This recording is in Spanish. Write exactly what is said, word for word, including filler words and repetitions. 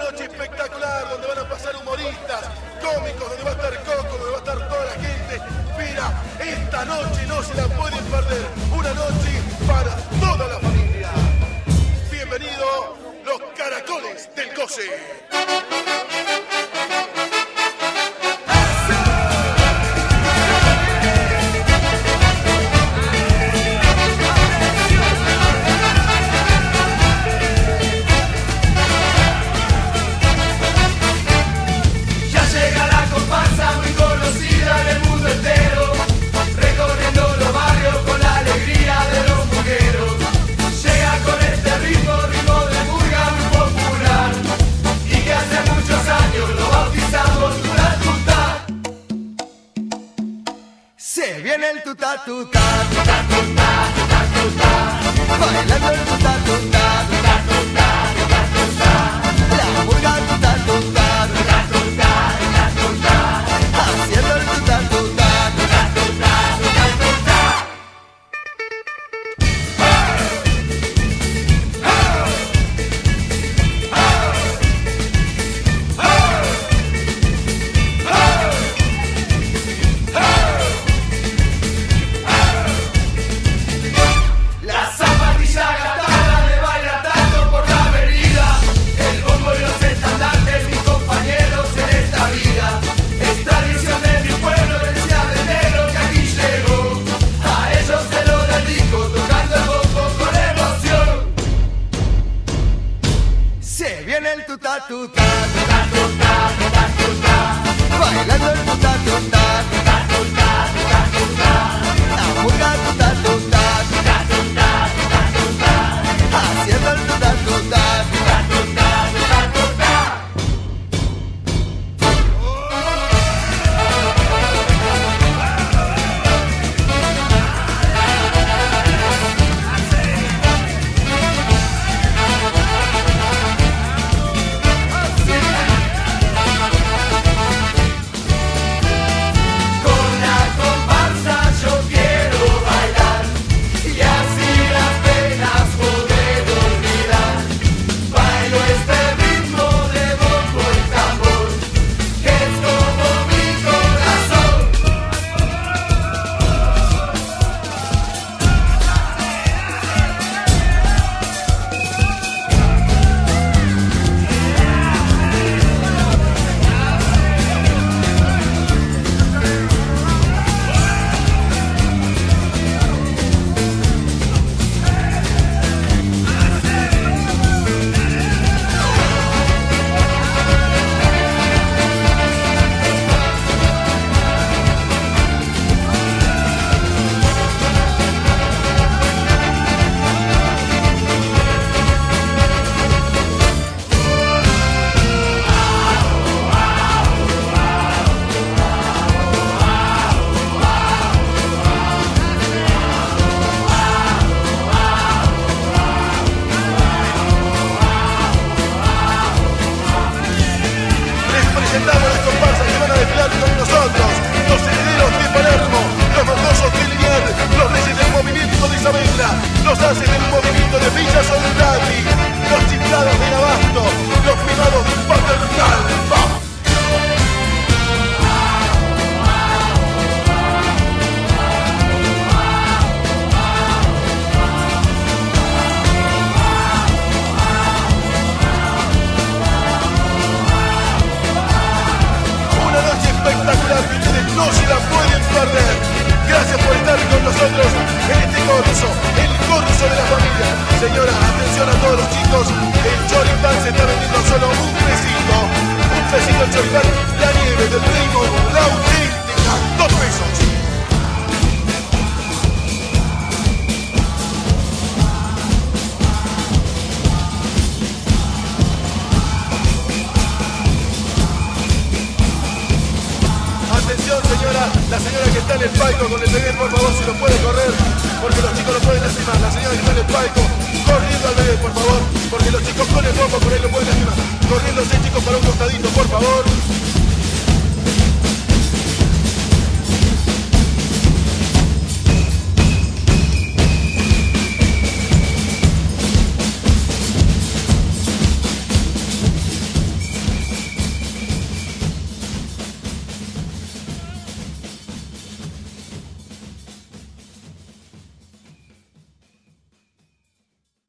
noche espectacular donde van a pasar humoristas, cómicos, donde va a estar Coco, donde va a estar toda la gente. Mira, esta noche no se la pueden perder. Una noche para toda la familia. Bienvenido, los Caracoles del Coce. Se viene el tuta tuta, tuta tuta, tuta tuta, bailando el tuta tuta, tuta tuta, tuta tuta, la murga tuta tuta, tuta tuta, tuta tuta, haciendo el tuta tuta, tuta tuta, tuta tuta. Se viene el tuta tuta, tuta tuta, tuta tuta, bailando el tuta tuta, tuta tuta, tuta tuta, la murga tuta tuta, tuta tuta, tuta tuta, haciendo el tuta tuta, tuta tuta, tuta tuta. Presentamos las comparsas que van a desfilar con nosotros, los herederos de Palermo, los verdosos de Liniers, los reyes del movimiento de Isabela, los haces del movimiento de Villa Soldati, los chiflados de Abasto, los primados de Paternal. ¡Vamos! Espectacular que ustedes no se la pueden perder. Gracias por estar con nosotros en este corso, el corso de la familia. Señora, atención a todos los chicos, el choripán se está vendiendo solo un pesito. Un pesito el choripán, la nieve del Reino, la auténtica, dos pesos. Atención señora, la señora que está en el palco con el bebé, por favor, si lo puede correr, porque los chicos lo pueden lastimar. La señora que está en el palco, corriendo al bebé, por favor, porque los chicos con el bombo por ahí lo pueden lastimar. Corriéndose chicos para un costadito, por favor.